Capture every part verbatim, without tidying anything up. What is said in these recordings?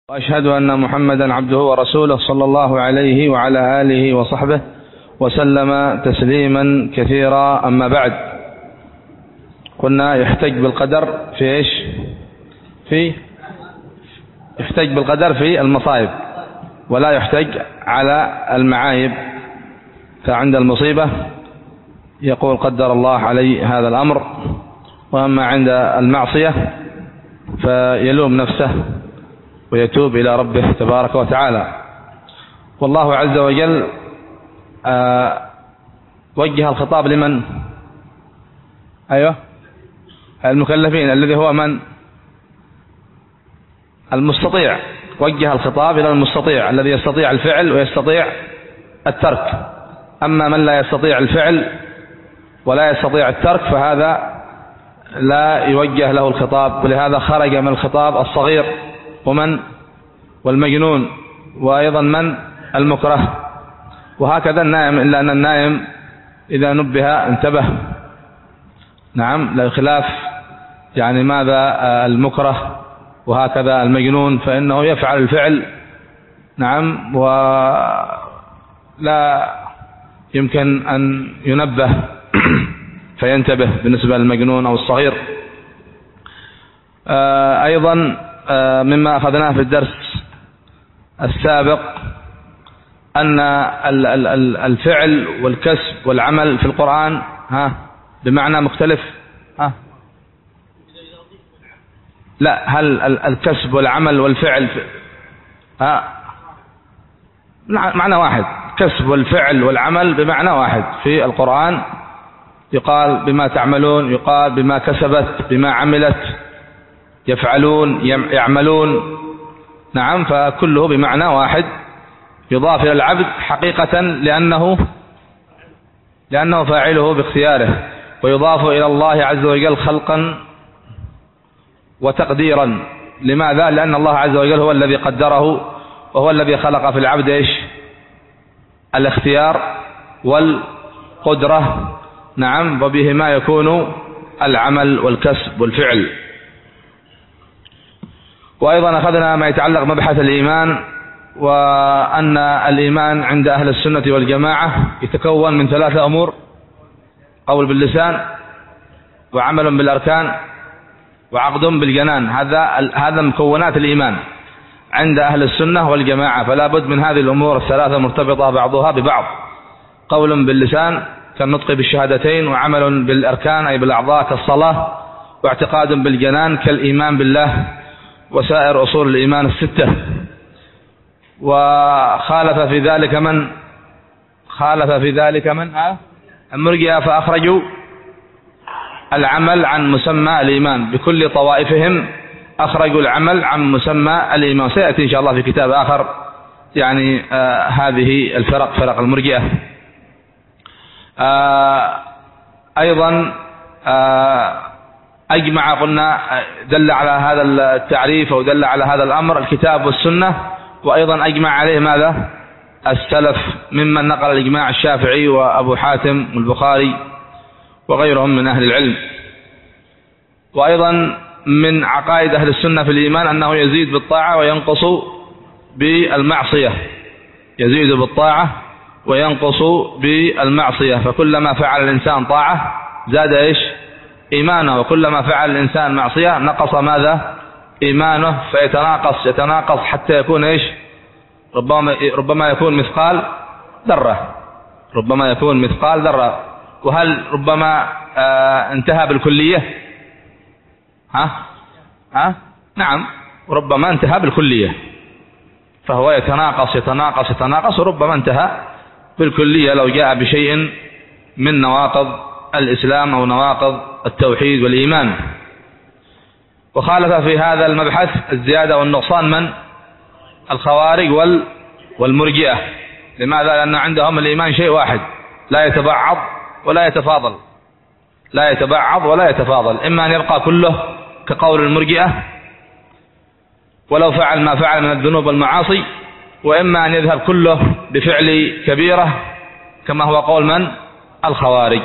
وأشهد أن محمدا عبده ورسوله صلى الله عليه وعلى آله وصحبه وسلم تسليما كثيرا. أما بعد، قلنا يحتج بالقدر في إيش؟ في يحتج بالقدر في المصائب، ولا يحتج على المعايب. فعند المصيبة يقول قدر الله علي هذا الأمر، وأما عند المعصية فيلوم نفسه ويتوب إلى ربه تبارك وتعالى. والله عز وجل آه وجه الخطاب لمن؟ أيوه المكلفين، الذي هو من؟ المستطيع. وجه الخطاب إلى المستطيع الذي يستطيع الفعل ويستطيع الترك. أما من لا يستطيع الفعل ولا يستطيع الترك فهذا لا يوجه له الخطاب، ولهذا خرج من الخطاب الصغير ومن والمجنون، وأيضا من المكره، وهكذا النائم، إلا أن النائم إذا نبه انتبه. نعم، لا خلاف يعني ماذا المكره، وهكذا المجنون فإنه يفعل الفعل. نعم، ولا يمكن أن ينبه فينتبه بالنسبة للمجنون أو الصغير. أيضا مما أخذناه في الدرس السابق أن الفعل والكسب والعمل في القرآن ها بمعنى مختلف. ها لا، هل الكسب والعمل والفعل ها معنى واحد؟ كسب والفعل والعمل بمعنى واحد في القرآن. يقال بما تعملون، يقال بما كسبت، بما عملت، يفعلون، يعملون. نعم، فكله بمعنى واحد، يضاف إلى العبد حقيقة لأنه لأنه فاعله باختياره، ويضاف إلى الله عز وجل خلقا وتقديرا. لماذا؟ لأن الله عز وجل هو الذي قدره، وهو الذي خلق في العبد إيش؟ الاختيار والقدرة. نعم، وبهما يكون العمل والكسب والفعل. وأيضا أخذنا ما يتعلق مبحث الإيمان، وأن الإيمان عند أهل السنة والجماعة يتكون من ثلاثة أمور: قول باللسان، وعمل بالأركان، وعقد بالجنان. هذا هذا مكونات الإيمان عند أهل السنة والجماعة، فلا بد من هذه الأمور الثلاثة مرتبطة بعضها ببعض: قول باللسان كالنطق بالشهادتين، وعمل بالأركان أي بالأعضاء كالصلاة، واعتقاد بالجنان كالإيمان بالله وسائر أصول الإيمان الستة. وخالف في ذلك من خالف في ذلك من المرجئة، فأخرجوا العمل عن مسمى الإيمان. بكل طوائفهم أخرجوا العمل عن مسمى الإيمان. سيأتي إن شاء الله في كتاب آخر يعني آه هذه الفرق، فرق المرجئة. آه أيضا آه أجمع، قلنا دل على هذا التعريف أو دل على هذا الأمر الكتاب والسنة، وأيضا أجمع عليه ماذا؟ السلف، ممن نقل الإجماع الشافعي وأبو حاتم والبخاري وغيرهم من أهل العلم. وأيضا من عقائد أهل السنة في الإيمان أنه يزيد بالطاعة وينقص بالمعصية، يزيد بالطاعة وينقص بالمعصية. فكلما فعل الإنسان طاعة زاد إيش؟ إيمانه، وكلما فعل الإنسان معصية نقص ماذا؟ إيمانه. فيتناقص يتناقص حتى يكون إيش؟ ربما ربما يكون مثقال ذرة، ربما يكون مثقال ذرة. وهل ربما آه انتهى بالكلية؟ ها ها نعم، ربما انتهى بالكلية. فهو يتناقص يتناقص يتناقص وربما انتهى بالكلية لو جاء بشيء من نواقض الإسلام أو نواقض التوحيد والإيمان. وخالف في هذا المبحث الزيادة والنقصان من؟ الخوارج والمرجئة. لماذا؟ لأن عندهم الإيمان شيء واحد، لا يتبعض ولا يتفاضل، لا يتبعض ولا يتفاضل. إما أن يبقى كله كقول المرجئة ولو فعل ما فعل من الذنوب والمعاصي، وإما أن يذهب كله بفعل كبيرة كما هو قول من؟ الخوارج.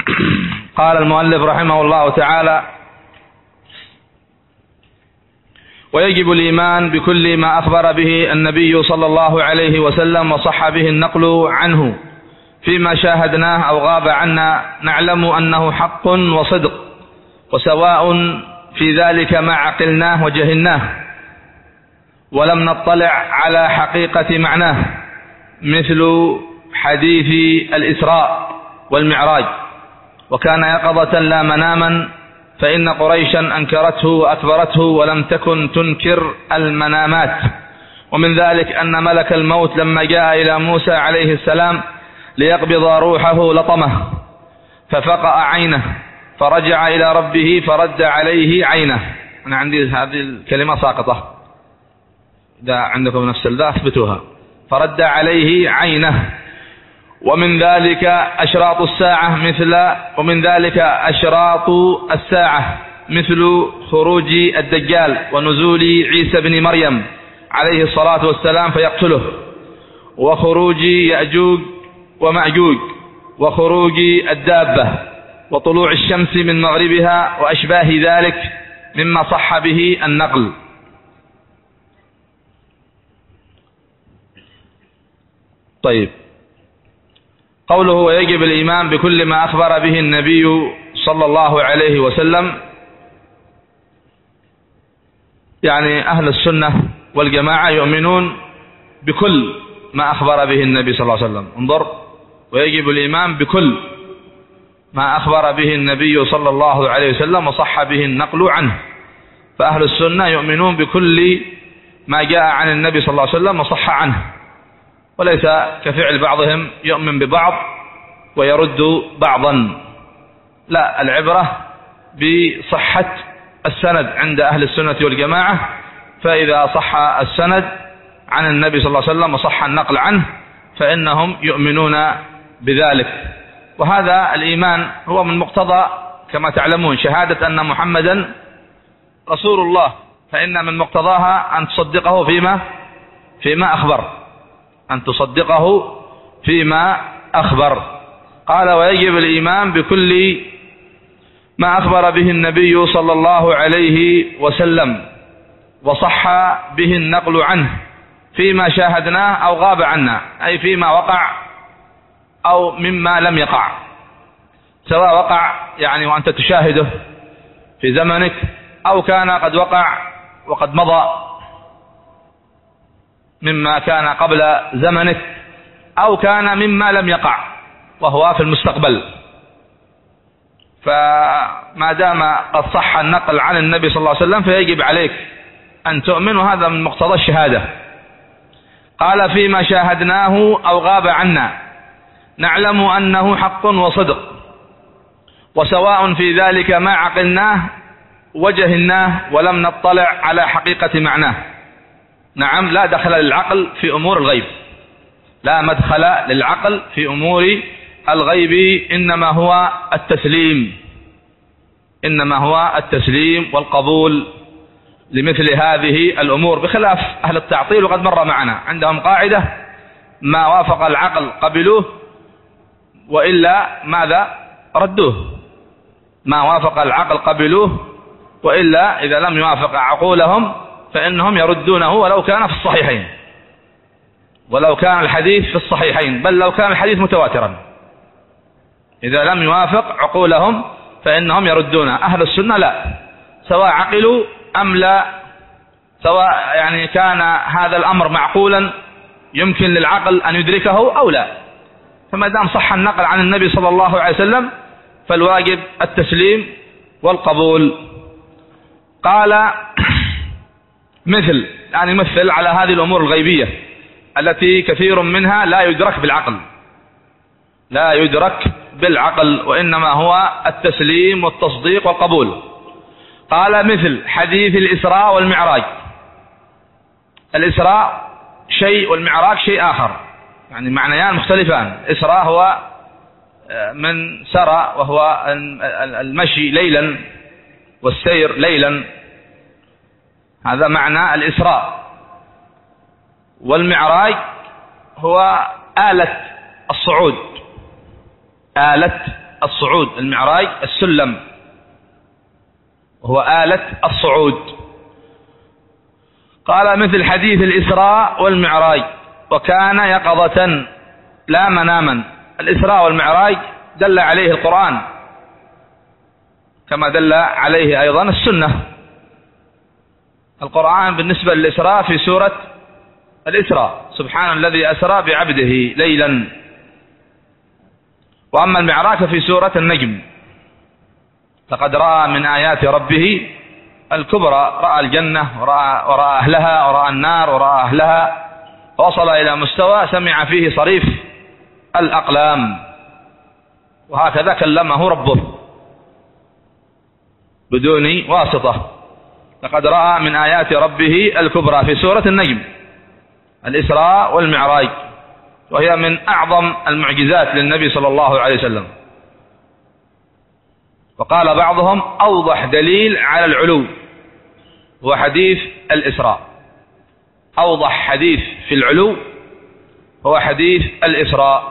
قال المؤلف رحمه الله تعالى: ويجب الإيمان بكل ما أخبر به النبي صلى الله عليه وسلم وصح به النقل عنه فيما شاهدناه أو غاب عنا، نعلم أنه حق وصدق، وسواء في ذلك ما عقلناه وجهلناه ولم نطلع على حقيقة معناه، مثل حديث الإسراء والمعراج، وكان يقظة لا مناما، فإن قريشا أنكرته وأكبرته ولم تكن تنكر المنامات. ومن ذلك أن ملك الموت لما جاء إلى موسى عليه السلام ليقبض روحه لطمه ففقأ عينه فرجع إلى ربه فرد عليه عينه. أنا عندي هذه الكلمة ساقطة، إذا عندكم نفس ذا اثبتوها. فرد عليه عينه. ومن ذلك أشراط الساعة مثل ومن ذلك أشراط الساعة مثل خروج الدجال ونزول عيسى بن مريم عليه الصلاة والسلام فيقتله، وخروج يأجوج ومأجوج، وخروج الدابة، وطلوع الشمس من مغربها وأشباه ذلك مما صح به النقل. طيب، قوله ويجب الإيمان بكل ما أخبر به النبي صلى الله عليه وسلم، يعني أهل السنة والجماعة يؤمنون بكل ما أخبر به النبي صلى الله عليه وسلم. انظر، ويجب الإيمان بكل ما أخبر به النبي صلى الله عليه وسلم وصح به النقل عنه. فأهل السنة يؤمنون بكل ما جاء عن النبي صلى الله عليه وسلم وصح عنه، وليس كفعل بعضهم يؤمن ببعض ويرد بعضا. لا، العبرة بصحة السند عند أهل السنة والجماعة، فإذا صح السند عن النبي صلى الله عليه وسلم وصح النقل عنه فإنهم يؤمنون بذلك. وهذا الإيمان هو من مقتضى كما تعلمون شهادة أن محمدا رسول الله، فإن من مقتضاها أن تصدقه فيما فيما أخبر أن تصدقه فيما أخبر. قال ويجب الإيمان بكل ما أخبر به النبي صلى الله عليه وسلم وصح به النقل عنه فيما شاهدناه أو غاب عنا، أي فيما وقع أو مما لم يقع، سواء وقع يعني وأنت تشاهده في زمنك، أو كان قد وقع وقد مضى مما كان قبل زمنك، أو كان مما لم يقع وهو في المستقبل. فما دام قد صح النقل عن النبي صلى الله عليه وسلم فيجب عليك أن تؤمن، وهذا من مقتضى الشهادة. قال فيما شاهدناه أو غاب عنا، نعلم أنه حق وصدق، وسواء في ذلك ما عقلناه وجهلناه ولم نطلع على حقيقة معناه. نعم، لا دخل للعقل في أمور الغيب، لا مدخل للعقل في أمور الغيب، إنما هو التسليم إنما هو التسليم والقبول لمثل هذه الأمور، بخلاف أهل التعطيل. وقد مر معنا عندهم قاعدة: ما وافق العقل قبلوه، وإلا ماذا ردوه. ما وافق العقل قبلوه، وإلا إذا لم يوافق عقولهم فإنهم يردونه ولو كان في الصحيحين، ولو كان الحديث في الصحيحين، بل لو كان الحديث متواترا، إذا لم يوافق عقولهم فإنهم يردونه. أهل السنة لا، سواء عقلوا أم لا، سواء يعني كان هذا الأمر معقولا يمكن للعقل أن يدركه أو لا، فما دام صح النقل عن النبي صلى الله عليه وسلم فالواجب التسليم والقبول. قال مثل، يعني مثل على هذه الأمور الغيبية التي كثير منها لا يدرك بالعقل لا يدرك بالعقل وإنما هو التسليم والتصديق والقبول. قال مثل حديث الإسراء والمعراج. الإسراء شيء والمعراج شيء آخر، يعني معنيان مختلفان. الإسراء هو من سرى، وهو المشي ليلا والسير ليلا، هذا معنى الإسراء. والمعراج هو آلة الصعود آلة الصعود المعراج السلم، وهو آلة الصعود. قال مثل حديث الإسراء والمعراج، وكان يقظة لا مناما. الإسراء والمعراج دل عليه القرآن كما دل عليه أيضا السنة. القرآن بالنسبة للإسراء في سورة الإسراء سبحان الذي أسرى بعبده ليلا، وأما المعراج في سورة النجم لقد رأى من آيات ربه الكبرى، رأى الجنة ورأى, ورأى أهلها ورأى النار ورأى أهلها، وصل إلى مستوى سمع فيه صريف الأقلام، وهكذا كلمه ربه بدون واسطة. لقد رأى من آيات ربه الكبرى في سورة النجم الإسراء والمعراج، وهي من أعظم المعجزات للنبي صلى الله عليه وسلم. وقال بعضهم أوضح دليل على العلو هو حديث الإسراء، أوضح حديث في العلو هو حديث الإسراء.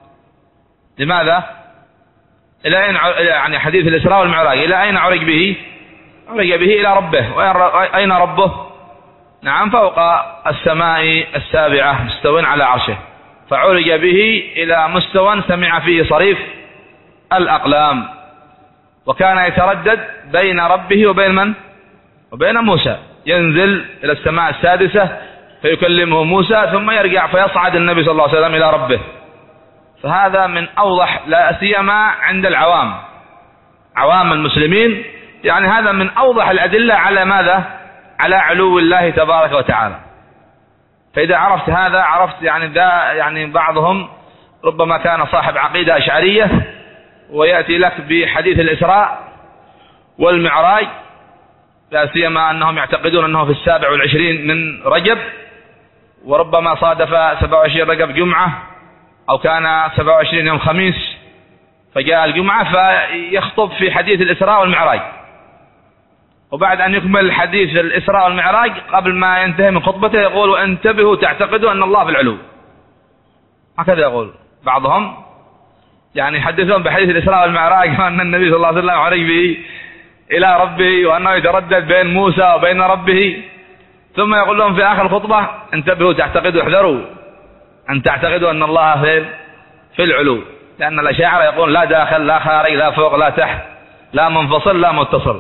لماذا؟ إلى أين يعني حديث الإسراء والمعراج إلى أين عرج به؟ عرج به إلى ربه. وأين ربه؟ نعم فوق السماء السابعة مستوٍ على عرشه، فعرج به إلى مستوى سمع فيه صريف الأقلام، وكان يتردد بين ربه وبين من؟ وبين موسى، ينزل إلى السماء السادسة فيكلمه موسى ثم يرجع فيصعد النبي صلى الله عليه وسلم إلى ربه. فهذا من أوضح، لا سيما عند العوام عوام المسلمين، يعني هذا من أوضح الأدلة على ماذا؟ على علو الله تبارك وتعالى. فإذا عرفت هذا عرفت يعني ذا يعني بعضهم ربما كان صاحب عقيدة أشعرية ويأتي لك بحديث الإسراء والمعراج، لا سيما أنهم يعتقدون أنه في السابع والعشرين من رجب، وربما صادف سبع وعشرين رجب جمعة أو كان سبع وعشرين يوم خميس فجاء الجمعة فيخطب في حديث الإسراء والمعراج، وبعد أن يكمل حديث الإسراء والمعراج قبل ما ينتهي من خطبته يقول انتبهوا تعتقدوا أن الله في العلو. هكذا يقول بعضهم، يعني يحدثون بحديث الإسراء والمعراج وأن النبي صلى الله عليه وسلم عرج به إلى ربه وأنه يتردد بين موسى وبين ربه، ثم يقول لهم في آخر الخطبة انتبهوا تعتقدوا احذروا أن تعتقدوا أن الله في في العلو، لأن الأشاعرة يقول لا داخل لا خارج لا فوق لا تحت لا منفصل لا متصل.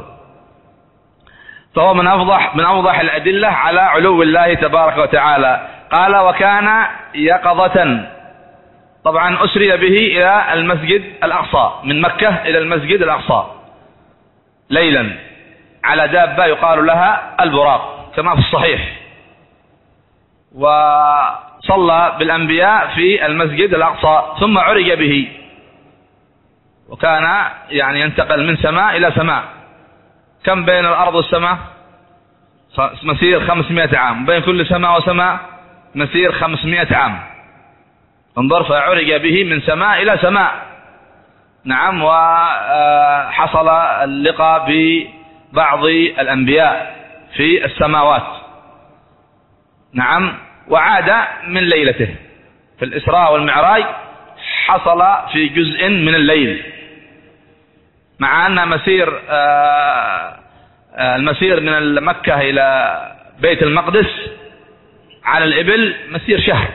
فهو من أوضح من أوضح الأدلة على علو الله تبارك وتعالى. قال وكان يقظة، طبعا أسري به إلى المسجد الأقصى من مكة إلى المسجد الأقصى ليلا على دابة يقال لها البراق كما في الصحيح، وصلى بالأنبياء في المسجد الأقصى ثم عرج به، وكان يعني ينتقل من سماء إلى سماء. كم بين الأرض والسماء؟ مسير خمسمائة عام، بين كل سماء وسماء مسير خمسمائة عام. انظر، فعرج به من سماء إلى سماء. نعم، وحصل اللقاء ببعض الأنبياء في السماوات. نعم، وعاد من ليلته في الإسراء والمعراج، حصل في جزء من الليل، مع أن مسير المسير من مكة إلى بيت المقدس على الإبل مسير شهر،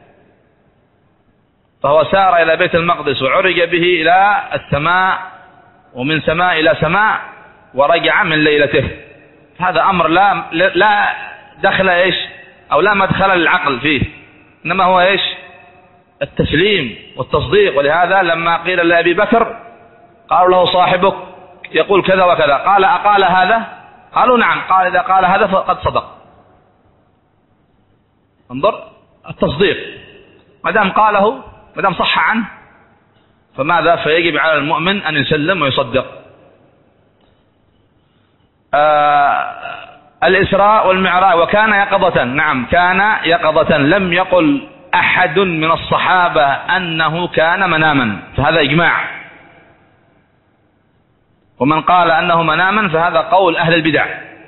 فهو سار إلى بيت المقدس وعرج به إلى السماء، ومن سماء إلى سماء، ورجع من ليلته. هذا أمر لا لا دخل إيش أو لا مدخل للعقل فيه، إنما هو إيش؟ التسليم والتصديق. ولهذا لما قيل لأبي بكر قالوا له صاحبك يقول كذا وكذا، قال أقال هذا؟ قالوا نعم. قال إذا قال هذا فقد صدق. انظر التصديق، ما دام قاله ما دام صح عنه فماذا؟ فيجب على المؤمن أن يسلم ويصدق. آه الإسراء والمعراج وكان يقظة، نعم كان يقظة، لم يقل أحد من الصحابة أنه كان مناما، فهذا إجماع. ومن قال أنه مناما فهذا قول أهل البدع.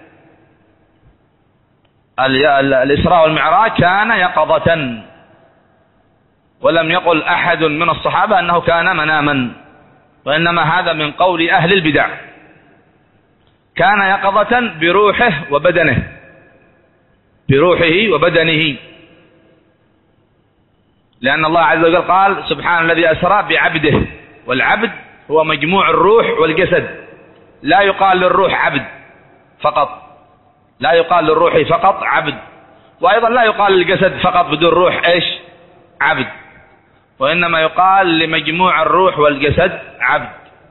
الإسراء والمعراج كان يقظة، ولم يقل أحد من الصحابة أنه كان مناما، وإنما هذا من قول أهل البدع. كان يقظة بروحه وبدنه، بروحه وبدنه، لأن الله عز وجل قال سبحان الذي أسرى بعبده، والعبد هو مجموع الروح والجسد، لا يقال للروح عبد فقط، لا يقال للروح فقط عبد، وأيضا لا يقال للجسد فقط بدون روح إيش عبد، وإنما يقال لمجموع الروح والجسد عبد.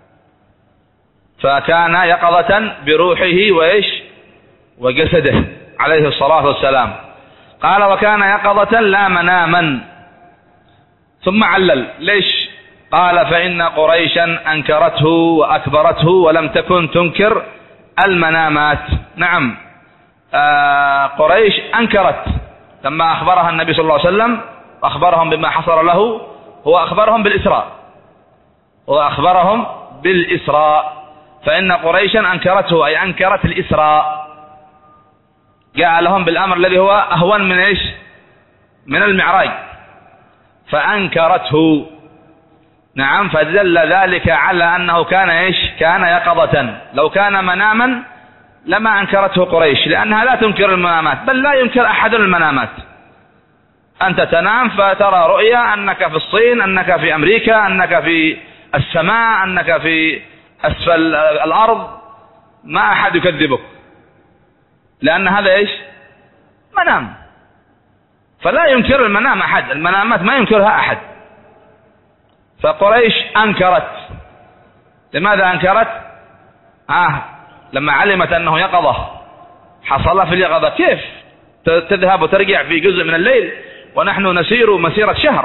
فكان يقظة بروحه وإيش وجسده عليه الصلاة والسلام. قال وكان يقظة لا مناما، ثم علل ليش؟ قال فإن قريشا أنكرته وأكبرته ولم تكن تنكر المنامات. نعم، آه قريش أنكرت لما أخبرها النبي صلى الله عليه وسلم، أخبرهم بما حصل له، هو أخبرهم بالإسراء، هو أخبرهم بالإسراء، فإن قريشا أنكرته أي أنكرت الإسراء، جاء لهم بالأمر الذي هو أهون من إيش من المعراج فأنكرته. نعم، فدل ذلك على أنه كان إيش كان يقظة، لو كان مناما لما أنكرته قريش، لأنها لا تنكر المنامات، بل لا ينكر أحد المنامات. أنت تنام فترى رؤيا أنك في الصين، أنك في أمريكا، أنك في السماء، أنك في أسفل الأرض، ما أحد يكذبك، لأن هذا إيش منام، فلا ينكر المنام أحد، المنامات ما ينكرها أحد. فقريش أنكرت. لماذا أنكرت؟ آه لما علمت أنه يقظة، حصل في اليقظة، كيف تذهب وترجع في جزء من الليل ونحن نسير مسيرة شهر؟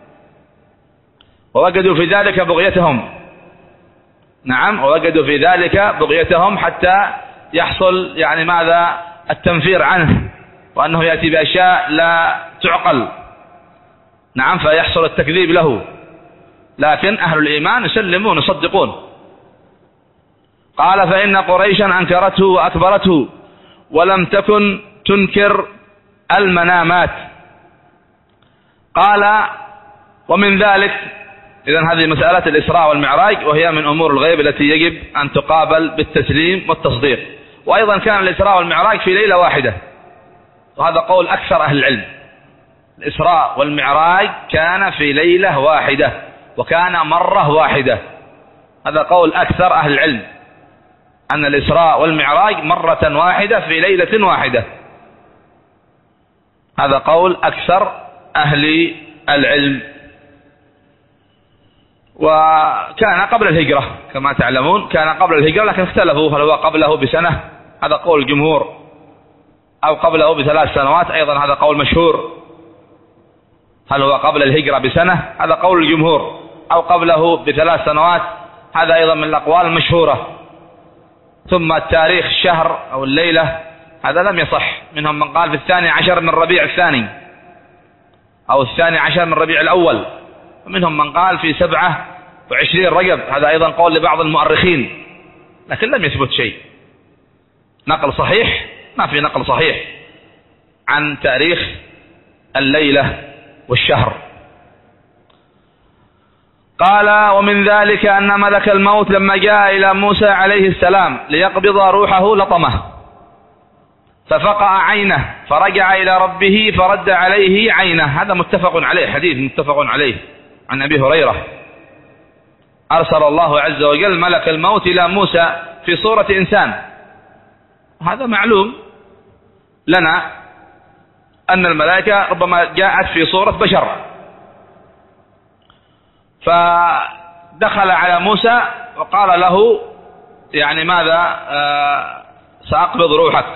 ووجدوا في ذلك بغيتهم. نعم، ووجدوا في ذلك بغيتهم حتى يحصل يعني ماذا التنفير عنه، وأنه يأتي بأشياء لا تعقل. نعم، فيحصل التكذيب له، لكن أهل الإيمان يسلمون يصدقون. قال فإن قريشا أنكرته وأكبرته ولم تكن تنكر المنامات. قال ومن ذلك، إذن هذه مسألة الإسراء والمعراج، وهي من أمور الغيب التي يجب أن تقابل بالتسليم والتصديق. وأيضا كان الإسراء والمعراج في ليلة واحدة، وهذا قول أكثر أهل العلم، الإسراء والمعراج كان في ليلة واحدة وكان مرة واحدة، هذا قول أكثر أهل العلم، أن الإسراء والمعراج مرة واحدة في ليلة واحدة، هذا قول أكثر أهل العلم. وكان قبل الهجرة كما تعلمون، كان قبل الهجرة، لكن اختلفوا هل هو قبله بسنة، هذا قول الجمهور، أو قبله بثلاث سنوات، أيضا هذا قول مشهور. هل هو قبل الهجرة بسنة، هذا قول الجمهور، أو قبله بثلاث سنوات، هذا أيضا من الأقوال المشهورة. ثم التاريخ الشهر أو الليلة هذا لم يصح، منهم من قال في الثاني عشر من ربيع الثاني أو الثاني عشر من ربيع الأول، ومنهم من قال في سبعة وعشرين رجب، هذا أيضا قول لبعض المؤرخين، لكن لم يثبت شيء نقل صحيح، ما في نقل صحيح عن تاريخ الليلة والشهر. قال ومن ذلك أن ملك الموت لما جاء إلى موسى عليه السلام ليقبض روحه لطمه ففقع عينه فرجع إلى ربه فرد عليه عينه، هذا متفق عليه، حديث متفق عليه عن أبي هريرة. أرسل الله عز وجل ملك الموت إلى موسى في صورة إنسان، هذا معلوم لنا أن الملائكة ربما جاءت في صورة بشر، فدخل على موسى وقال له يعني ماذا آه سأقبض روحك،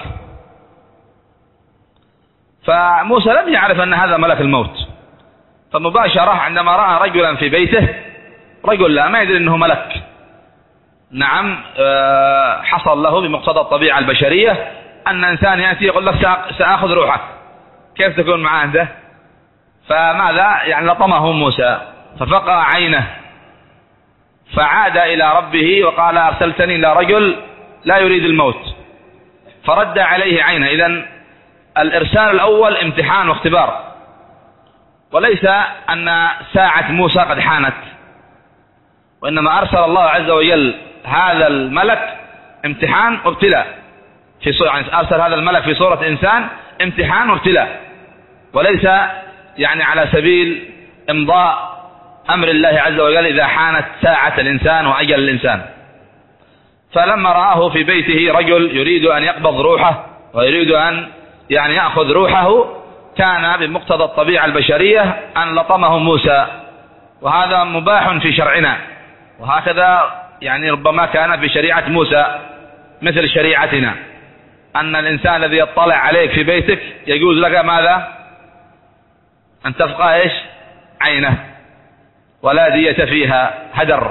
فموسى لم يعرف أن هذا ملك الموت، فمباشرة عندما رأى رجلا في بيته، رجل لا ما يدري أنه ملك، نعم آه حصل له بمقتضى الطبيعة البشرية أن إنسان يأتي يقول لك سأخذ روحك، كيف تكون معه أنت؟ فماذا يعني لطمه موسى ففقع عينه، فعاد إلى ربه وقال أرسلتني إلى رجل لا يريد الموت، فرد عليه عينه. إذن الإرسال الأول امتحان واختبار، وليس أن ساعة موسى قد حانت، وإنما أرسل الله عز وجل هذا الملك امتحان وابتلاء، في صورة يعني أرسل هذا الملك في صورة إنسان امتحان وابتلاء، وليس يعني على سبيل إمضاء أمر الله عز وجل إذا حانت ساعة الإنسان وأجل الإنسان. فلما رآه في بيته رجل يريد أن يقبض روحه ويريد أن يعني يأخذ روحه، كان بمقتضى الطبيعة البشرية أن لطمه موسى، وهذا مباح في شرعنا، وهكذا يعني ربما كان في شريعة موسى مثل شريعتنا، أن الإنسان الذي يطلع عليك في بيتك يجوز لك ماذا؟ أن تفقى إيش؟ عينه، ولا دية فيها، هدر.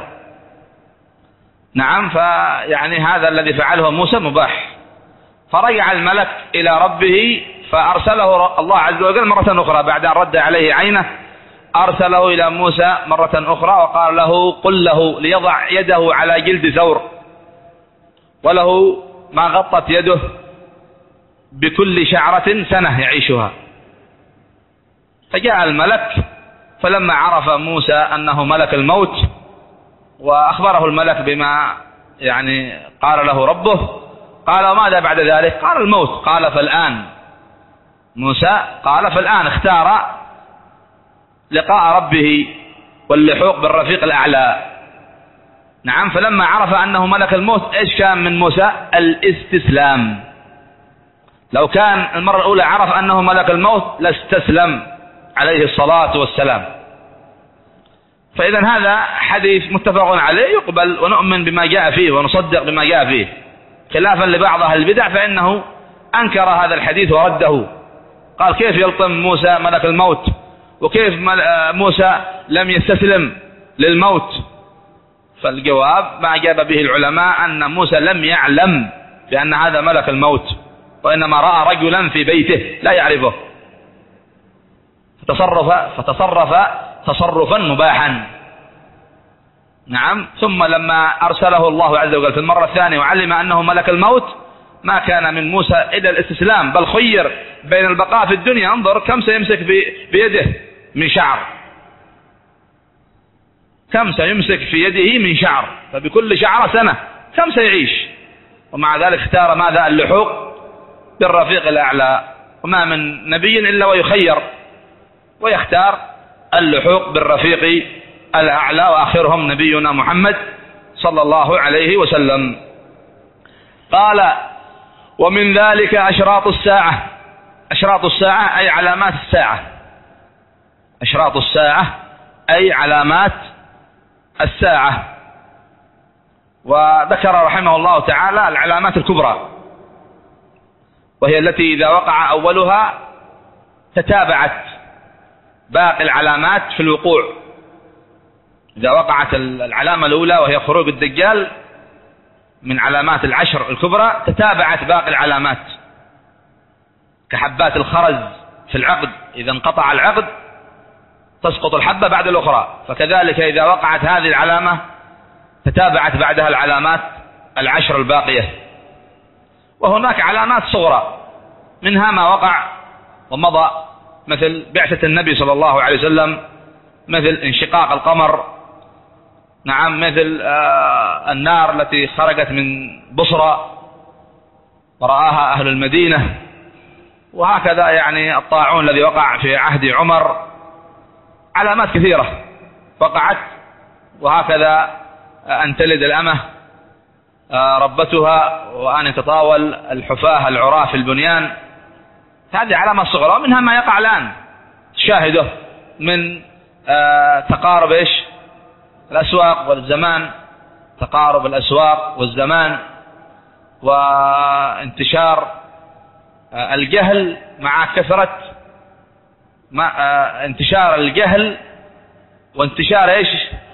نعم، فيعني هذا الذي فعله موسى مباح. فرجع الملك إلى ربه فأرسله الله عز وجل مرة أخرى بعد أن رد عليه عينه، أرسله إلى موسى مرة أخرى وقال له: قل له ليضع يده على جلد ثور وله ما غطت يده بكل شعرة سنة يعيشها. فجاء الملك، فلما عرف موسى أنه ملك الموت وأخبره الملك بما يعني قال له ربه، قال: وماذا بعد ذلك؟ قال: الموت. قال: فالآن. موسى قال: فالآن اختار لقاء ربه واللحوق بالرفيق الأعلى. نعم، فلما عرف أنه ملك الموت إيش كان من موسى؟ الاستسلام. لو كان المرة الأولى عرف أنه ملك الموت لاستسلم عليه الصلاة والسلام. فإذا هذا حديث متفق عليه يقبل ونؤمن بما جاء فيه ونصدق بما جاء فيه، خلافا لبعض أهل البدع فإنه أنكر هذا الحديث ورده، قال: كيف يلطم موسى ملك الموت؟ وكيف موسى لم يستسلم للموت؟ فالجواب ما أجاب به العلماء أن موسى لم يعلم بأن هذا ملك الموت، وإنما رأى رجلا في بيته لا يعرفه فتصرف فتصرف تصرفا مباحا. نعم، ثم لما أرسله الله عز وجل في المرة الثانية وعلم أنه ملك الموت ما كان من موسى إلا الاستسلام، بل خير بين البقاء في الدنيا، انظر كم سيمسك بيده من شعر، كم سيمسك في يده من شعر، فبكل شعر سنة كم سيعيش، ومع ذلك اختار ماذا؟ اللحوق بالرفيق الأعلى. وما من نبي إلا ويخير ويختار اللحوق بالرفيق الأعلى، وآخرهم نبينا محمد صلى الله عليه وسلم. قال: ومن ذلك أشراط الساعة. أشراط الساعة أي علامات الساعة، أشراط الساعة أي علامات الساعة. وذكر رحمه الله تعالى العلامات الكبرى، وهي التي إذا وقع أولها تتابعت باقي العلامات في الوقوع. إذا وقعت العلامة الأولى وهي خروج الدجال من علامات العشر الكبرى، تتابعت باقي العلامات، كحبات الخرز في العقد، إذا انقطع العقد تسقط الحبة بعد الأخرى، فكذلك إذا وقعت هذه العلامة تتابعت بعدها العلامات العشر الباقية. وهناك علامات صغرى منها ما وقع ومضى، مثل بعثة النبي صلى الله عليه وسلم، مثل انشقاق القمر، نعم، مثل آه النار التي خرجت من بصرى ورآها أهل المدينة، وهكذا يعني الطاعون الذي وقع في عهد عمر. علامات كثيرة وقعت، وهكذا أن تلد الأمة آه ربتها، وأن يتطاول الحفاة العراة في البنيان. هذه علامة صغرى، ومنها ما يقع الآن شاهده من آه تقارب إيش الأسواق والزمان، تقارب الأسواق والزمان، وانتشار آه الجهل مع كثرة مع آه انتشار الجهل وانتشار إيش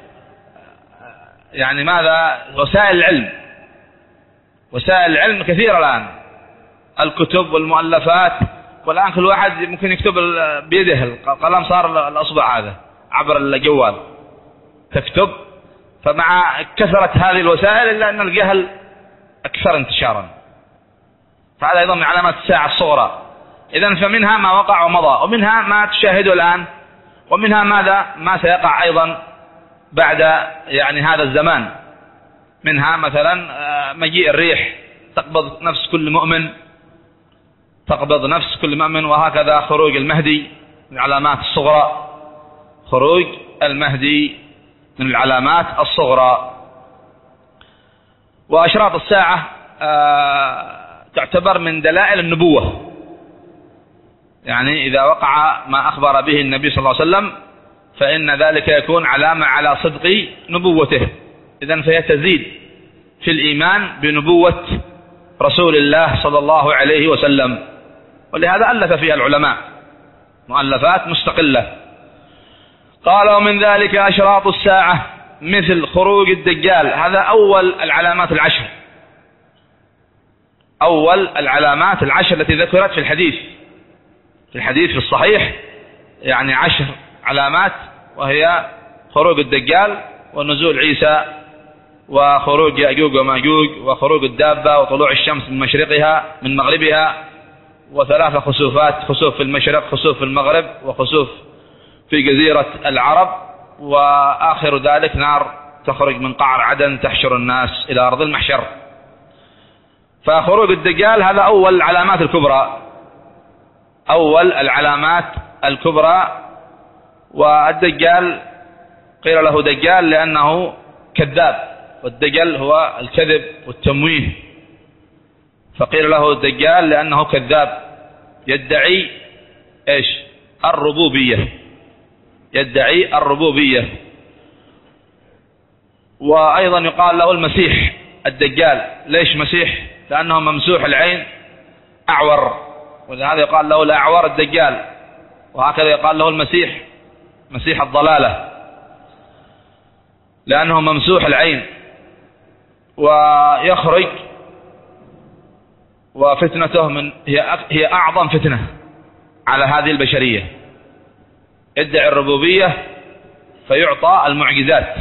يعني ماذا؟ وسائل العلم. وسائل العلم كثيرة الآن، الكتب والمؤلفات، والآن كل واحد ممكن يكتب بيده، القلم صار الأصبع هذا عبر الجوال تكتب. فمع كثرة هذه الوسائل إلا أن الجهل أكثر انتشارا، فهذا أيضا من علامات الساعة الصغرى. إذن فمنها ما وقع ومضى، ومنها ما تشاهده الآن، ومنها ماذا؟ ما سيقع أيضا بعد يعني هذا الزمان. منها مثلا مجيء الريح تقبض نفس كل مؤمن، تقبض نفس كل مؤمن. وهكذا خروج المهدي من العلامات الصغرى، خروج المهدي من العلامات الصغرى. وأشراط الساعة تعتبر من دلائل النبوة، يعني إذا وقع ما أخبر به النبي صلى الله عليه وسلم فإن ذلك يكون علامة على صدق نبوته، إذن فهي تزيد في الإيمان بنبوة رسول الله صلى الله عليه وسلم. ولهذا ألف فيها العلماء مؤلفات مستقلة. قال ومن ذلك أشراط الساعة مثل خروج الدجال، هذا أول العلامات العشر، أول العلامات العشر التي ذكرت في الحديث في الحديث في الصحيح، يعني عشر علامات، وهي خروج الدجال ونزول عيسى وخروج يأجوج وماجوج وخروج الدابة وطلوع الشمس من مشرقها من مغربها وثلاثة خسوفات، خسوف في المشرق، خسوف في المغرب، وخسوف في جزيرة العرب، وآخر ذلك نار تخرج من قعر عدن تحشر الناس إلى أرض المحشر. فخروج الدجال هذا أول العلامات الكبرى، أول العلامات الكبرى. والدجال قيل له دجال لأنه كذاب، والدجل هو الكذب والتمويه، فقيل له الدجال لأنه كذاب يدعي إيش؟ الربوبية، يدعي الربوبية. وأيضا يقال له المسيح الدجال. ليش مسيح؟ لأنه ممسوح العين أعور، ولهذا يقال له الأعور الدجال. وهكذا يقال له المسيح مسيح الضلالة لأنه ممسوح العين. ويخرج وفتنته من هي هي أعظم فتنة على هذه البشرية، يدعي الربوبية فيعطى المعجزات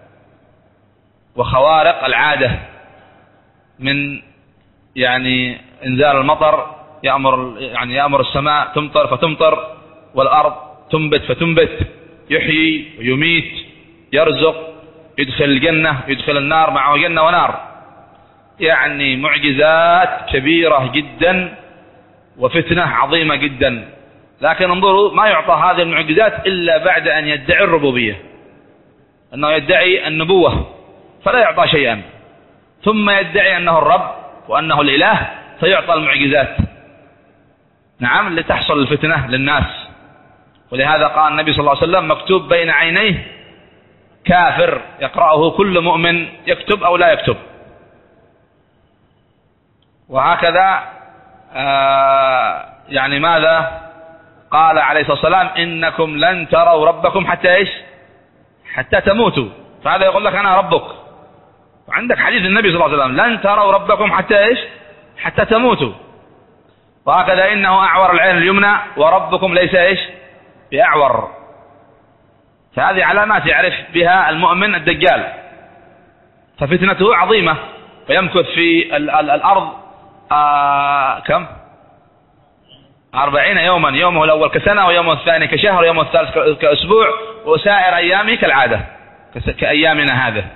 وخوارق العادة، من يعني إنزال المطر، يأمر يعني يأمر السماء تمطر فتمطر، والأرض تنبت فتنبت، يحيي ويميت، يرزق، يدخل الجنة يدخل النار، معه جنة ونار، يعني معجزات كبيرة جدا وفتنة عظيمة جدا. لكن انظروا ما يعطى هذه المعجزات إلا بعد أن يدعي الربوبية، أنه يدعي النبوة فلا يعطى شيئا، ثم يدعي أنه الرب وأنه الإله فيعطى المعجزات، نعم، لتحصل الفتنة للناس. ولهذا قال النبي صلى الله عليه وسلم مكتوب بين عينيه كافر يقرأه كل مؤمن يكتب أو لا يكتب. وهكذا آه يعني ماذا قال عليه الصلاة والسلام إنكم لن تروا ربكم حتى إيش؟ حتى تموتوا. فهذا يقول لك أنا ربك، وعندك حديث النبي صلى الله عليه وسلم لن تروا ربكم حتى إيش؟ حتى تموتوا. وهكذا إنه أعور العين اليمنى وربكم ليس إيش؟ بأعور. فهذه علامات يعرف بها المؤمن الدجال. ففتنته عظيمة، فيمكث في ال ال الأرض آه كم؟ أربعين يوما، يومه الأول كسنة، ويومه الثاني كشهر، ويومه الثالث كأسبوع، وسائر أيامه كالعادة كأيامنا هذا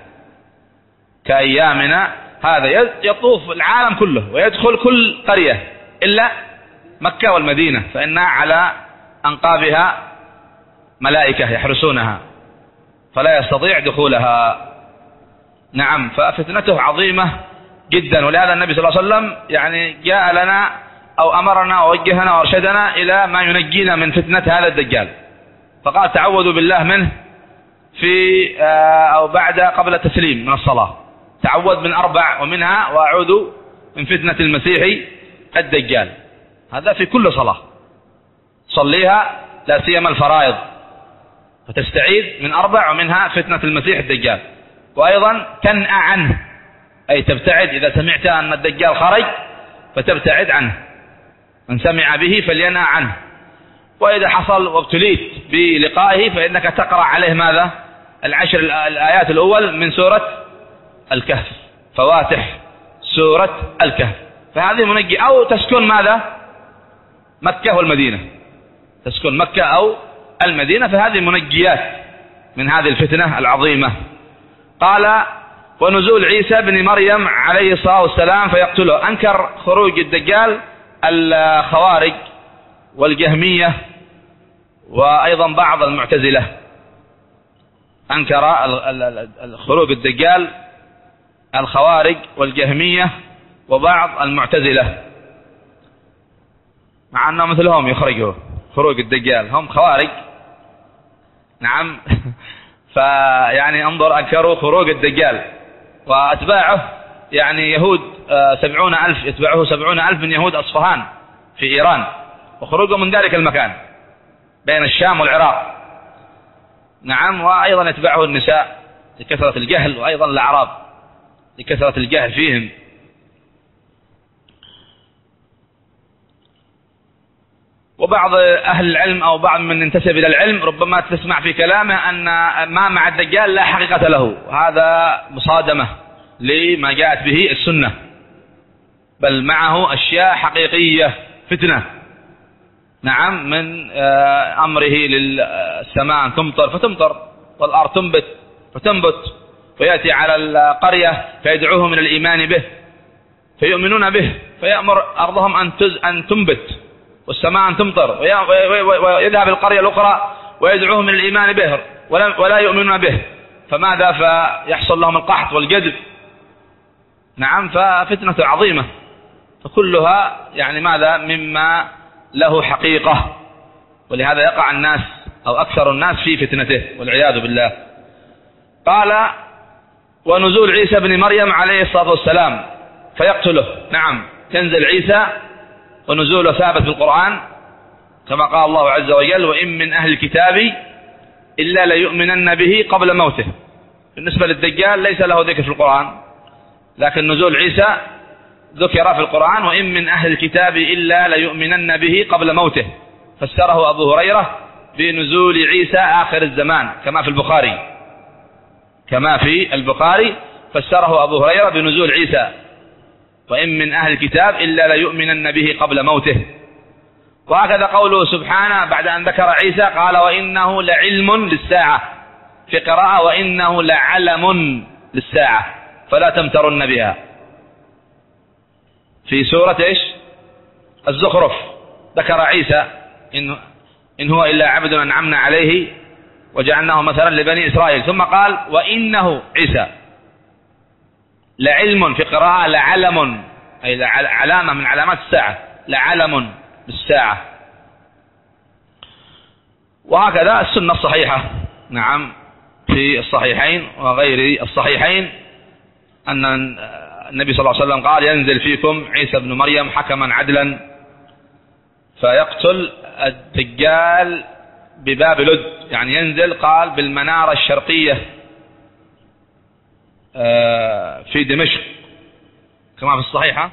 كأيامنا هذا يطوف العالم كله ويدخل كل قرية إلا مكة والمدينة، فإنها على أنقابها ملائكة يحرسونها فلا يستطيع دخولها. نعم، ففتنته عظيمة جدا. ولهذا النبي صلى الله عليه وسلم يعني جاء لنا أو أمرنا ووجهنا وارشدنا إلى ما ينجينا من فتنة هذا الدجال، فقال تعوذوا بالله منه في أو بعد قبل التسليم من الصلاة، تعوذ من أربع ومنها وأعوذ من فتنة المسيح الدجال. هذا في كل صلاة صليها، لا سيما الفرائض، فتستعيذ من أربع ومنها فتنة المسيح الدجال. وأيضا تنأى عنه، أي تبتعد، إذا سمعت أن الدجال خرج فتبتعد عنه، من سمع به فلينأى عنه. وإذا حصل وابتليت بلقائه فإنك تقرأ عليه ماذا؟ العشر الآيات الأول من سورة الكهف، فواتح سورة الكهف، فهذه منجي. أو تسكن ماذا؟ مكة والمدينة، تسكن مكة أو المدينة، فهذه منجيات من هذه الفتنة العظيمة. قال ونزول عيسى بن مريم عليه الصلاة والسلام فيقتله. أنكر خروج الدجال الخوارج والجهمية وأيضا بعض المعتزلة أنكر خروج الدجال، الخوارج والجهمية وبعض المعتزلة، مع أنهم مثلهم يخرجوا خروج الدجال، هم خوارج نعم. فيعني انظر أنكروا خروج الدجال، وأتباعه يعني يهود سبعون ألف، يتبعه سبعون ألف من يهود أصفهان في إيران، وخروجه من ذلك المكان بين الشام والعراق نعم. وأيضا يتبعه النساء لكثرة الجهل، وأيضا الأعراب لكثرة الجهل فيهم. وبعض أهل العلم أو بعض من ينتسب إلى العلم ربما تسمع في كلامه أن ما مع الدجال لا حقيقة له، هذا مصادمة لما جاءت به السنة، بل معه أشياء حقيقية فتنة نعم، من أمره للسماء أن تمطر فتمطر، والأرض تنبت فتنبت، ويأتي على القرية فيدعوهم إلى الإيمان به فيؤمنون به، فيأمر أرضهم أن أن تنبت والسماء أن تمطر، ويذهب القرية الأخرى ويدعوهم إلى الإيمان به ولا يؤمنون به، فماذا؟ فيحصل لهم القحط والجدب نعم. ففتنة عظيمة، فكلها يعني ماذا؟ مما له حقيقة، ولهذا يقع الناس أو أكثر الناس في فتنته والعياذ بالله. قال: ونزول عيسى بن مريم عليه الصلاة والسلام فيقتله، نعم ينزل عيسى ونزوله ثابت في القرآن كما قال الله عز وجل: وإن من أهل الكتاب إلا ليؤمنن به قبل موته. بالنسبة للدجال ليس له ذكر في القرآن، لكن نزول عيسى ذكر في القرآن: وإن من أهل الكتاب إلا ليؤمنن به قبل موته، فسره أبو هريرة بنزول عيسى آخر الزمان كما في البخاري، كما في البخاري فسره أبو هريرة بنزول عيسى: وإن من أهل الكتاب إلا ليؤمنن به قبل موته. وهكذا قوله سبحانه بعد أن ذكر عيسى قال: وإنه لعلم للساعة، في قراءة: وإنه لعلم للساعة فلا تمترن بها. في سورة إيش؟ الزخرف ذكر عيسى: إن, إن هو إلا عبد أنعمنا عليه وجعلناه مثلا لبني إسرائيل، ثم قال: وإنه عيسى لعلم، في قراءة لعلم، أي علامة من علامات الساعة، لعلم بالساعة. وهكذا السنة الصحيحة نعم في الصحيحين وغير الصحيحين أن النبي صلى الله عليه وسلم قال: ينزل فيكم عيسى بن مريم حكما عدلا فيقتل الدجال بباب لد، يعني ينزل قال بالمنارة الشرقية في دمشق كما في الصحيحة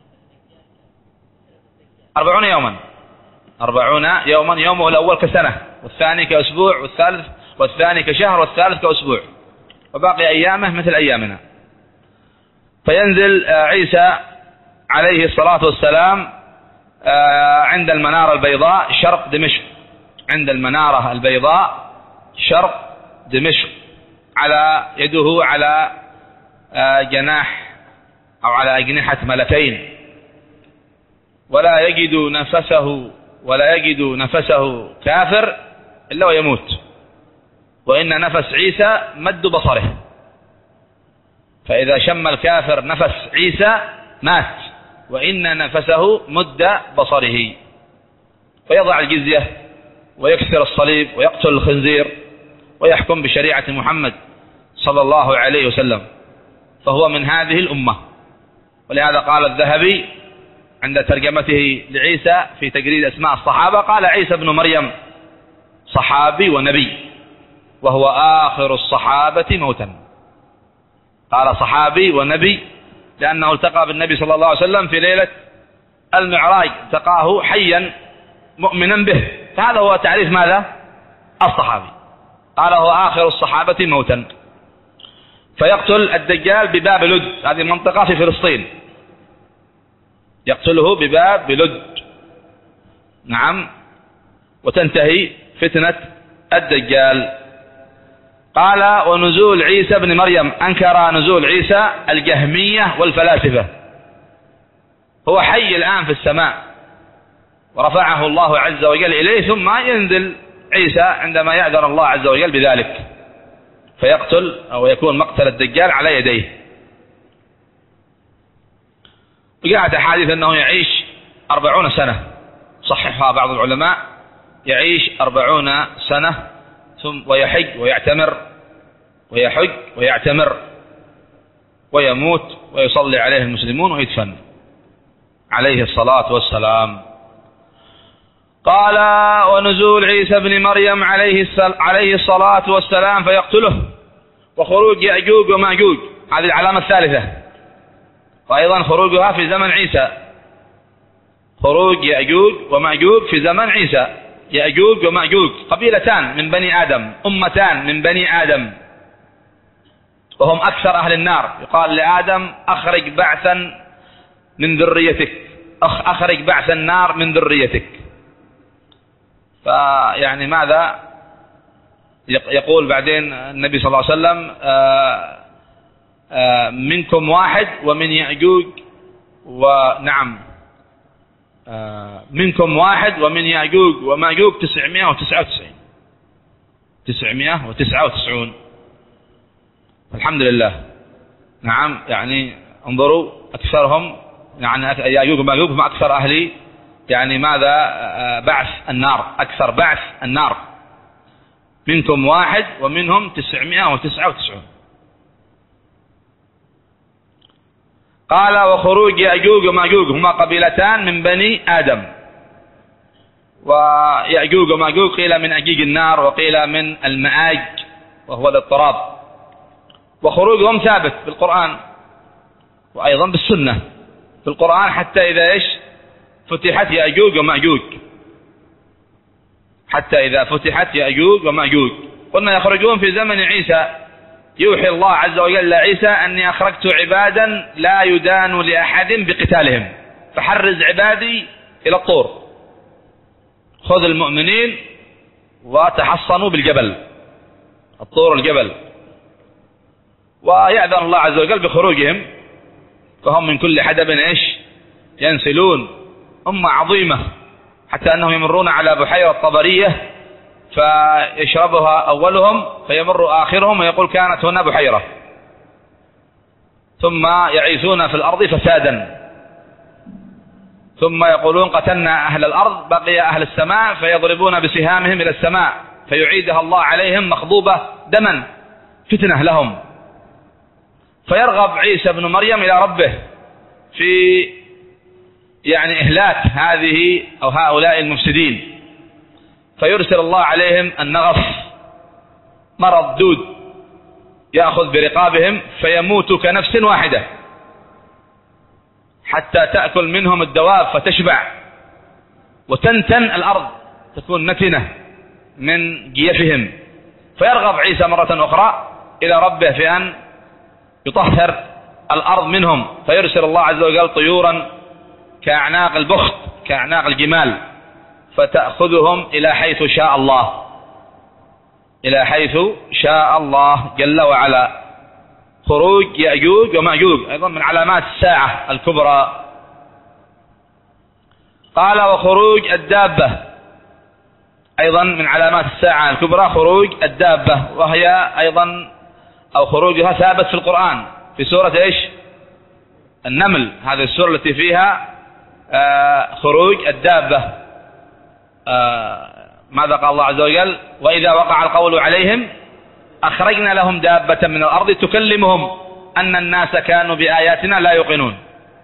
أربعون يوما، أربعون يوما، يومه الأول كسنة، والثاني كأسبوع، والثالث والثاني كشهر، والثالث كأسبوع، وباقي أيامه مثل أيامنا. فينزل عيسى عليه الصلاة والسلام عند المنارة البيضاء شرق دمشق، عند المنارة البيضاء شرق دمشق، على يده على جناح أو على أجنحة ملكين، ولا يجد نفسه ولا يجد نفسه كافر إلا ويموت، وإن نفس عيسى مد بصره، فإذا شم الكافر نفس عيسى مات، وإن نفسه مد بصره، فيضع الجزية ويكسر الصليب ويقتل الخنزير ويحكم بشريعة محمد صلى الله عليه وسلم، فهو من هذه الأمة. ولهذا قال الذهبي عند ترجمته لعيسى في تجريد أسماء الصحابة، قال: عيسى بن مريم صحابي ونبي، وهو آخر الصحابة موتا. قال صحابي ونبي لأنه التقى بالنبي صلى الله عليه وسلم في ليلة المعراج، التقاه حيا مؤمنا به، فهذا هو تعريف ماذا؟ الصحابي. قال: هو آخر الصحابة موتا. فيقتل الدجال بباب لد، هذه منطقة في فلسطين، يقتله بباب لد نعم، وتنتهي فتنة الدجال. قال: ونزول عيسى بن مريم، أنكر نزول عيسى الجهمية والفلاسفة، هو حي الآن في السماء ورفعه الله عز وجل إليه، ثم ينزل عيسى عندما يأذن الله عز وجل بذلك فيقتل أو يكون مقتل الدجال على يديه. وجاءت أحاديث أنه يعيش أربعون سنة صححها بعض العلماء، يعيش أربعون سنة ثم ويحج ويعتمر ويحج ويعتمر ويموت ويصلي عليه المسلمون ويدفن عليه الصلاة والسلام. قال: ونزول عيسى بن مريم عليه الصلاة والسلام فيقتله، وخروج يأجوج وماجوج، هذه العلامة الثالثة، وأيضا خروجها في زمن عيسى، خروج يأجوج وماجوج في زمن عيسى. يأجوج وماجوج قبيلتان من بني آدم، أمتان من بني آدم، وهم أكثر أهل النار. يقال لآدم: أخرج بعثا من ذريتك، أخرج بعث النار من ذريتك. فيعني ماذا يقول بعدين النبي صلى الله عليه وسلم: آآ آآ منكم واحد ومن يأجوج، ونعم منكم واحد ومن يأجوج وماجوج تسعمائة وتسعة وتسعين تسعمائة وتسعة وتسعين. الحمد لله. نعم، يعني انظروا أكثرهم، يعني يأجوج وماجوج هم أكثر أهل يعني ماذا بعث النار، أكثر بعث النار. منكم واحد ومنهم تسعمائة وتسعة وتسعين. قال: وخروج يأجوج وماجوج هما قبيلتان من بني آدم. ويأجوج وماجوج قيل من أجيج النار، وقيل من المآج وهو الاضطراب. وخروجهم ثابت بالقرآن وأيضا بالسنة. في القرآن حتى إذا إيش فتحت يأجوج وماجوج، حتى إذا فتحت يأجوج وماجوج. قلنا يخرجون في زمن عيسى، يوحي الله عز وجل لعيسى: أني أخرجت عبادا لا يدان لأحد بقتالهم، فحرز عبادي إلى الطور، خذ المؤمنين وتحصنوا بالجبل، الطور الجبل. ويأذن الله عز وجل بخروجهم، فهم من كل حدب إيش ينسلون، أمة عظيمة، حتى أنهم يمرون على بحيرة طبرية فيشربها أولهم فيمر آخرهم ويقول: كانت هنا بحيرة. ثم يعيثون في الأرض فسادا، ثم يقولون: قتلنا أهل الأرض بقي أهل السماء، فيضربون بسهامهم إلى السماء فيعيدها الله عليهم مخضوبة دما، فتنة لهم. فيرغب عيسى بن مريم إلى ربه في يعني إهلاك هذه أو هؤلاء المفسدين، فيرسل الله عليهم النغص، مرض دود يأخذ برقابهم فيموتوا كنفس واحدة، حتى تأكل منهم الدواب فتشبع، وتنتن الأرض تكون نتنة من جيفهم. فيرغب عيسى مرة أخرى إلى ربه في أن يطهر الأرض منهم، فيرسل الله عز وجل طيورا كأعناق البخت، كأعناق الجمال، فتأخذهم إلى حيث شاء الله، إلى حيث شاء الله جل وعلا. خروج يأجوج ومأجوج أيضا من علامات الساعة الكبرى. قال: وخروج الدابة أيضا من علامات الساعة الكبرى، خروج الدابة، وهي أيضا أو خروجها ثابت في القرآن في سورة إيش النمل، هذه السورة التي فيها آه خروج الدابة. آه ماذا قال الله عز وجل: وإذا وقع القول عليهم أخرجنا لهم دابة من الأرض تكلمهم أن الناس كانوا بآياتنا لا يوقنون.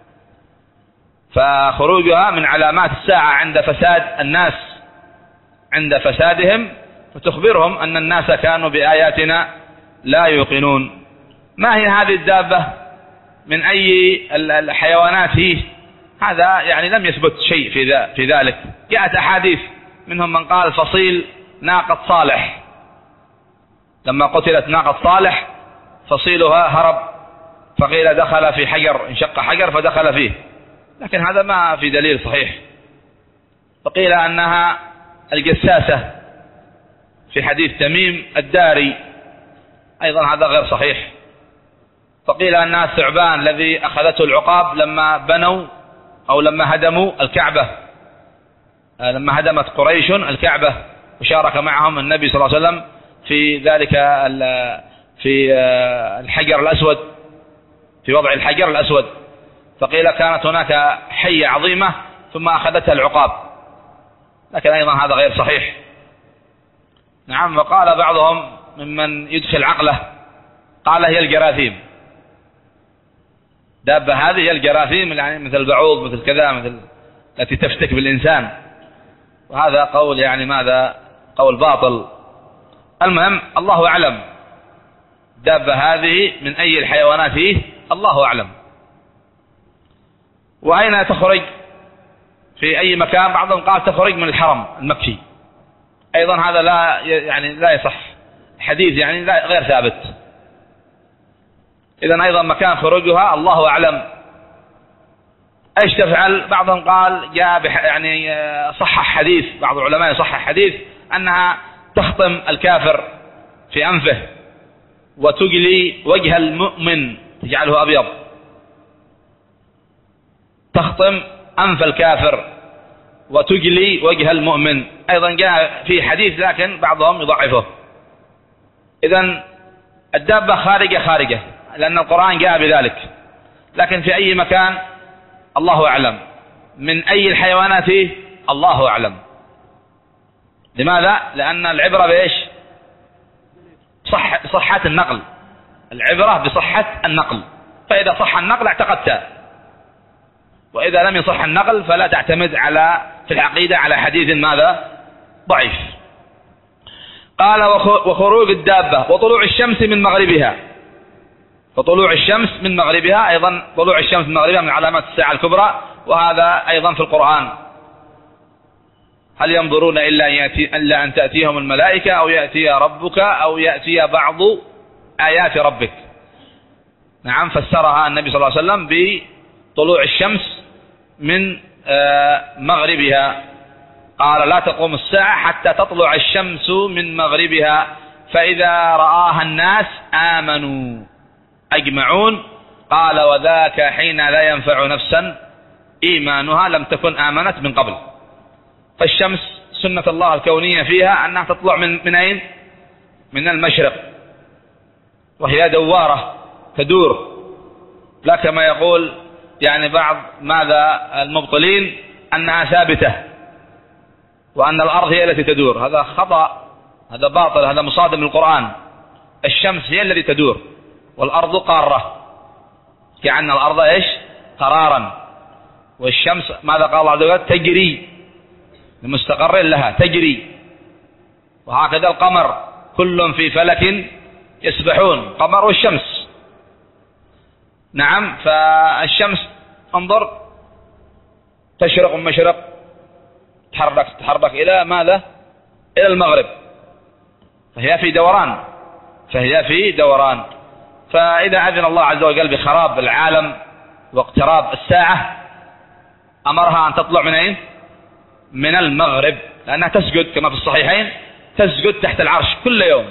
فخروجها من علامات الساعة عند فساد الناس، عند فسادهم، فتخبرهم أن الناس كانوا بآياتنا لا يوقنون. ما هي هذه الدابة؟ من أي الحيوانات هي؟ هذا يعني لم يثبت شيء في ذلك. جاءت أحاديث، منهم من قال فصيل ناقة صالح، لما قتلت ناقة صالح فصيلها هرب، فقيل دخل في حجر، انشق حجر فدخل فيه، لكن هذا ما في دليل صحيح. فقيل أنها الجساسة في حديث تميم الداري، أيضا هذا غير صحيح. فقيل أنها الثعبان الذي أخذته العقاب لما بنوا أو لما هدموا الكعبة، لما هدمت قريش الكعبة وشارك معهم النبي صلى الله عليه وسلم في ذلك في الحجر الأسود، في وضع الحجر الأسود، فقيل كانت هناك حية عظيمة ثم أخذتها العقاب، لكن أيضا هذا غير صحيح. نعم. وقال بعضهم ممن يدخل عقله قال هي الجراثيم، دابة هذه هي الجراثيم، يعني مثل البعوض مثل كذا، مثل التي تفتك بالإنسان، وهذا قول يعني ماذا قول باطل. المهم الله أعلم دابة هذه من أي الحيوانات هي، الله أعلم. وأين تخرج في أي مكان؟ بعضهم قال تخرج من الحرم المكي، أيضا هذا لا يعني لا يصح، حديث يعني لا غير ثابت. إذن أيضا مكان خروجها الله أعلم. ايش تفعل؟ بعضهم قال جاء يعني صحح حديث، بعض العلماء يصحح حديث أنها تخطم الكافر في أنفه وتجلي وجه المؤمن، تجعله أبيض، تخطم أنف الكافر وتجلي وجه المؤمن، أيضا جاء في حديث لكن بعضهم يضعفه. إذن الدابة خارجة خارجة لأن القرآن جاء بذلك، لكن في أي مكان الله أعلم. من أي الحيوانات الله أعلم. لماذا؟ لأن العبرة بإيش؟ صح صحة النقل، العبرة بصحة النقل، فإذا صح النقل اعتقدت، وإذا لم يصح النقل فلا تعتمد على في العقيدة على حديث ماذا ضعيف. قال وخروج الدابة وطلوع الشمس من مغربها، وطلوع الشمس من مغربها، أيضا طلوع الشمس من مغربها من علامات الساعة الكبرى، وهذا أيضا في القرآن. هل ينظرون إلا أن, يأتي إلا أن تأتيهم الملائكة أو يأتي ربك أو يأتي بعض آيات ربك. نعم. فسرها النبي صلى الله عليه وسلم بطلوع الشمس من مغربها، قال لا تقوم الساعة حتى تطلع الشمس من مغربها فإذا رآها الناس آمنوا أجمعون. قال وذاك حين لا ينفع نفسا إيمانها لم تكن آمنت من قبل. فالشمس سنة الله الكونية فيها أنها تطلع من من أين؟ من المشرق، وهي دوارة تدور، لا كما يقول يعني بعض ماذا المبطلين أنها ثابتة وأن الأرض هي التي تدور. هذا خطأ، هذا باطل، هذا مصادم للقرآن. الشمس هي التي تدور والأرض قارة، كأن الأرض إيش؟ قرارا، والشمس ماذا قال الله عز وجل؟ تجري لمستقر لها، تجري. وهكذا القمر كل في فلك يسبحون، قمر والشمس. نعم. فالشمس انظر تشرق من مشرق، تحرك تحرك إلى ماذا؟ إلى المغرب، فهي في دوران، فهي في دوران. فإذا أذن الله عز وجل بخراب العالم واقتراب الساعة أمرها أن تطلع من أين؟ من المغرب، لأنها تسجد كما في الصحيحين، تسجد تحت العرش كل يوم.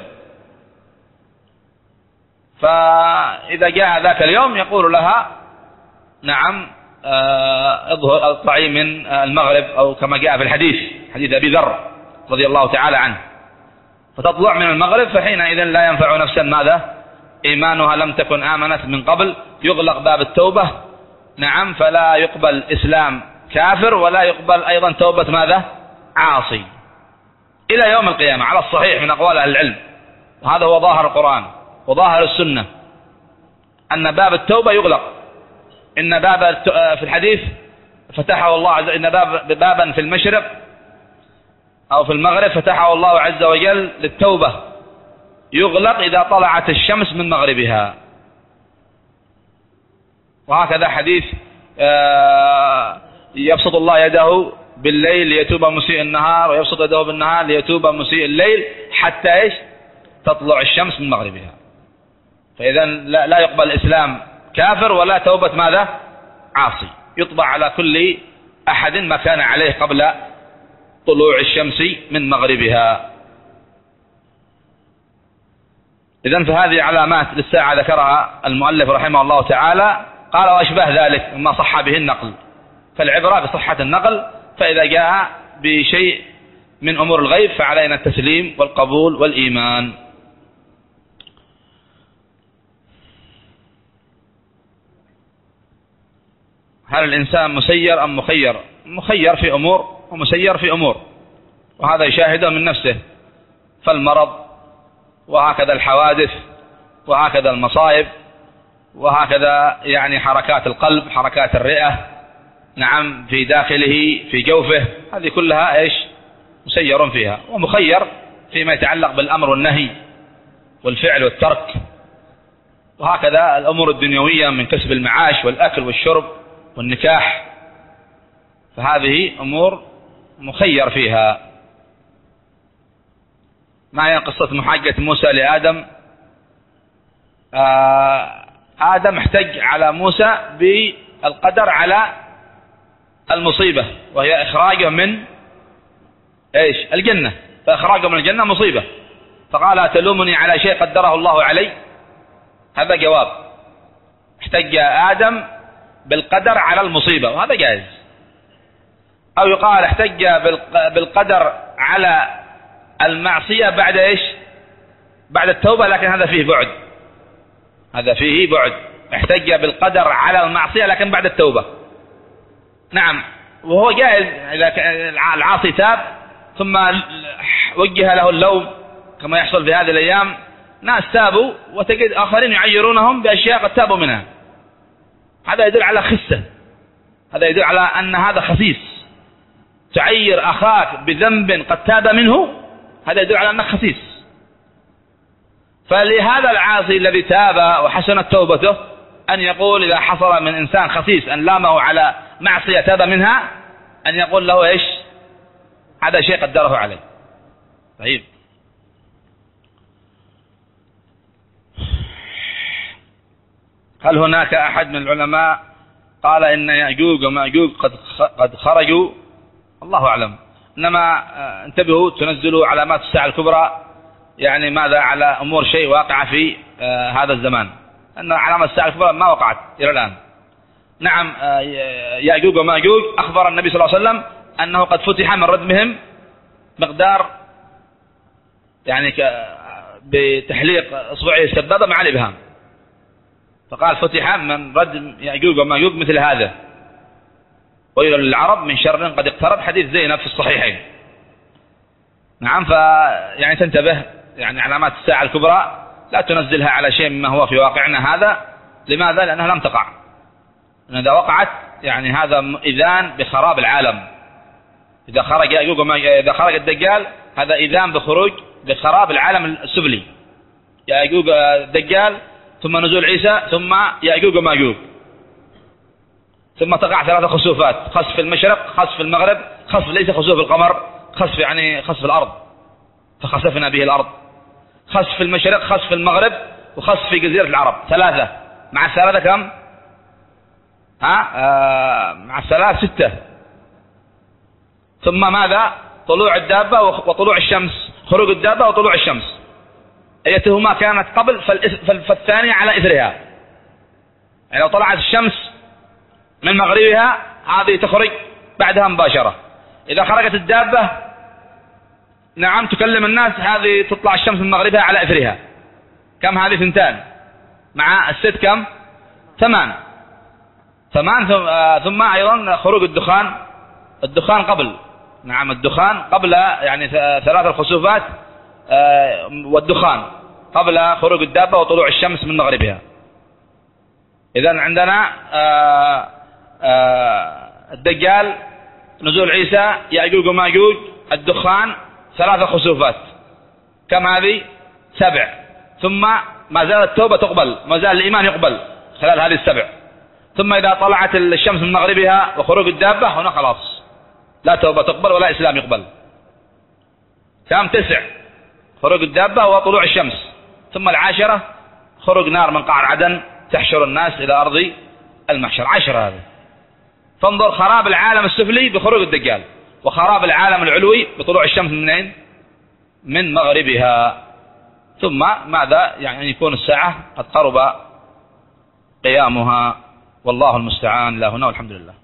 فإذا جاء ذاك اليوم يقول لها نعم اظهر اطلعي من المغرب، أو كما جاء في الحديث حديث أبي ذر رضي الله تعالى عنه، فتطلع من المغرب فحينئذ لا ينفع نفسا ماذا؟ إيمانها لم تكن آمنت من قبل، يغلق باب التوبة. نعم. فلا يقبل إسلام كافر ولا يقبل أيضا توبة ماذا؟ عاصي إلى يوم القيامة على الصحيح من أقوال أهل العلم. وهذا هو ظاهر القرآن وظاهر السنة، أن باب التوبة يغلق. إن باب في الحديث فتحه الله عز وجل، إن باب بابا في المشرق أو في المغرب فتحه الله عز وجل للتوبة، يغلق إذا طلعت الشمس من مغربها. وهكذا حديث يبسط الله يده بالليل ليتوب مسيء النهار، ويبسط يده بالنهار ليتوب مسيء الليل، حتى إيش؟ تطلع الشمس من مغربها. فإذا لا يقبل إسلام كافر ولا توبة ماذا؟ عاصي. يطبع على كل أحد ما كان عليه قبل طلوع الشمس من مغربها. إذن فهذه علامات للساعة ذكرها المؤلف رحمه الله تعالى. قال وأشبه ذلك مما صح به النقل، فالعبرة بصحة النقل، فإذا جاء بشيء من أمور الغيب فعلينا التسليم والقبول والإيمان. هل الإنسان مسير أم مخير؟ مخير في أمور ومسير في أمور، وهذا يشاهده من نفسه، فالمرض وهكذا الحوادث وهكذا المصائب وهكذا يعني حركات القلب، حركات الرئة، نعم، في داخله في جوفه، هذه كلها إيش؟ مسير فيها. ومخير فيما يتعلق بالأمر والنهي والفعل والترك، وهكذا الأمور الدنيوية من كسب المعاش والأكل والشرب والنكاح، فهذه أمور مخير فيها. ما هي قصة محاجة موسى لآدم؟ آه آدم احتج على موسى بالقدر على المصيبة، وهي إخراجه من إيش؟ الجنة، فإخراجه من الجنة مصيبة، فقال أتلومني على شيء قدره الله علي؟ هذا جواب. احتج آدم بالقدر على المصيبة، وهذا جائز. أو يقال احتج بالقدر على المعصية بعد إيش؟ بعد التوبة، لكن هذا فيه بعد، هذا فيه بعد. احتج بالقدر على المعصية لكن بعد التوبة، نعم، وهو جائز إذا العاصي تاب ثم وجه له اللوم كما يحصل في هذه الأيام. ناس تابوا وتجد آخرين يعيرونهم بأشياء قد تابوا منها، هذا يدل على خسة، هذا يدل على أن هذا خسيس. تعير أخاك بذنب قد تاب منه، هذا يدل على أنك خسيس. فلهذا العاصي الذي تاب وحسنت توبته أن يقول إذا حصل من إنسان خسيس أن لامه على معصية تاب منها، أن يقول له إيش؟ هذا شيء قدره عليه. طيب، هل هناك أحد من العلماء قال إن يأجوج ومأجوج قد قد خرجوا؟ الله أعلم. إنما انتبهوا، تنزلوا علامات الساعة الكبرى، يعني ماذا على أمور شيء واقع في هذا الزمان، أن علامات الساعة الكبرى ما وقعت إلى الآن. نعم، يأجوج ومأجوج أخبر النبي صلى الله عليه وسلم أنه قد فتح من ردمهم مقدار يعني بتحليق إصبعه السبابة مع الإبهام، فقال فتح من ردم يأجوج ومأجوج مثل هذا، ويل للعرب من شر قد اقترب، حديث زينب في الصحيحين. نعم، فيعني تنتبه، يعني علامات الساعة الكبرى لا تنزلها على شيء مما هو في واقعنا هذا. لماذا؟ لأنها لم تقع. إذا وقعت يعني هذا إذان بخراب العالم. إذا خرج يأجوج ومأجوج، إذا خرج الدجال، هذا إذان بخروج بخراب العالم السفلي. يأجوج الدجال، ثم نزول عيسى، ثم يأجوج ومأجوج، ثم تقع ثلاثة خسوفات: خسف المشرق، خسف المغرب، خسف ليس خسوف القمر، خسف يعني خسف الأرض، فخسفنا به الأرض. خسف المشرق، خسف المغرب، وخسف في جزيرة العرب، ثلاثة. مع الثلاثة كم؟ ها؟ آه مع الثلاث ستة. ثم ماذا؟ طلوع الدابة وطلوع الشمس، خروج الدابة وطلوع الشمس، أيتهما كانت قبل فالثانية على إثرها. يعني لو طلعت الشمس من مغربها هذه تخرج بعدها مباشرة. إذا خرجت الدابة، نعم، تكلم الناس، هذه تطلع الشمس من مغربها على إثرها. كم هذه؟ ثنتان. مع الست كم؟ ثمان. ثمان. ثم أيضا خروج الدخان، الدخان قبل، نعم، الدخان قبل يعني ثلاث الخسوفات، والدخان قبل خروج الدابة وطلوع الشمس من مغربها. إذن عندنا آآ آآ الدجال، نزول عيسى، يأجوج وماجوج، الدخان، ثلاثة خسوفات. كم هذه؟ سبع. ثم ما زالت التوبة تقبل، ما زال الإيمان يقبل خلال هذه السبع. ثم إذا طلعت الشمس من مغربها وخروج الدابة، هنا خلاص لا توبة تقبل ولا إسلام يقبل. كم؟ تسع. خروج الدابة وطلوع الشمس. ثم العاشرة خروج نار من قعر عدن تحشر الناس إلى أرض المحشر. عشرة هذا. فانظر، خراب العالم السفلي بخروج الدجال، وخراب العالم العلوي بطلوع الشمس من أين؟ من مغربها. ثم ماذا؟ يعني يكون الساعة قد قرب قيامها، والله المستعان. لا هنا والحمد لله.